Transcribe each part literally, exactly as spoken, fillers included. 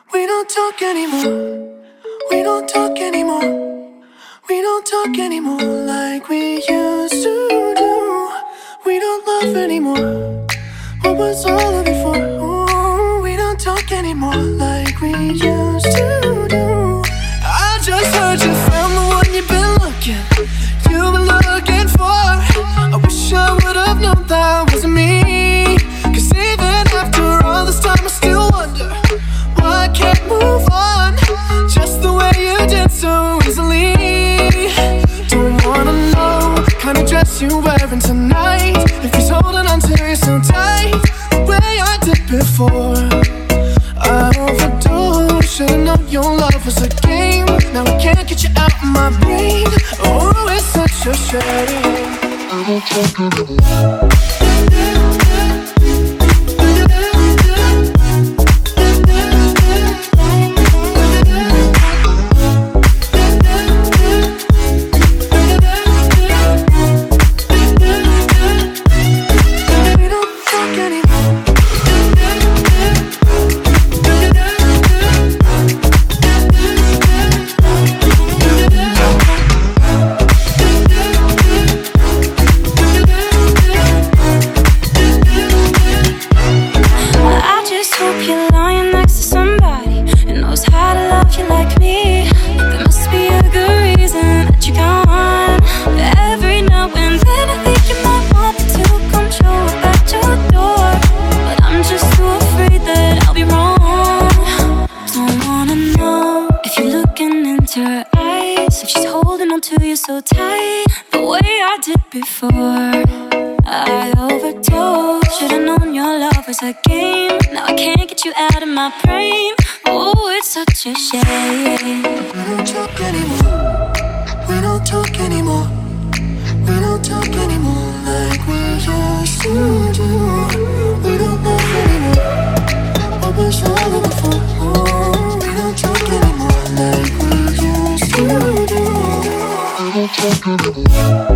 We don't talk anymore. We don't talk anymore. We don't talk anymore like we used to do. We don't love anymore. What was all of it for? Ooh, we don't talk anymore like we used to do. I just heard you found the one you've been looking, you've been looking for. I wish I would've known that wasn't me. Cause even after all this time I still wonder why I can't move on just the way you did so easily. Don't wanna know the kind of dress you're wearing tonight, if he's holding on to you so tight the way I did before. I overdosed, should've known your love was a game. Now I can't get you out of my brain. Oh, it's such a shame. I don't talk anymore. So tight, the way I did before. I overdosed, should've known your love was a game. Now I can't get you out of my brain. Oh, it's such a shame. We don't talk anymore. We don't talk anymore. We don't talk anymore like we used to do. We don't love anymore. What was all of it for? Oh, we don't talk anymore like we used to do. I don't talk anymore.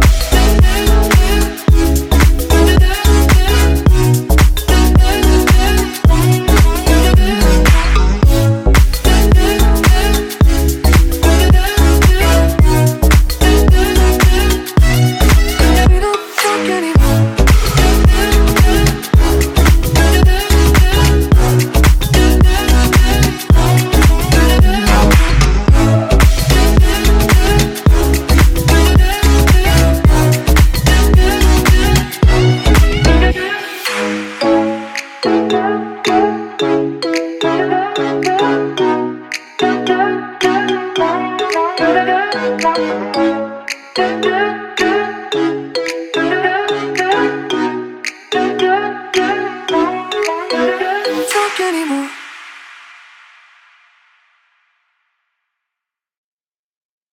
Talk anymore.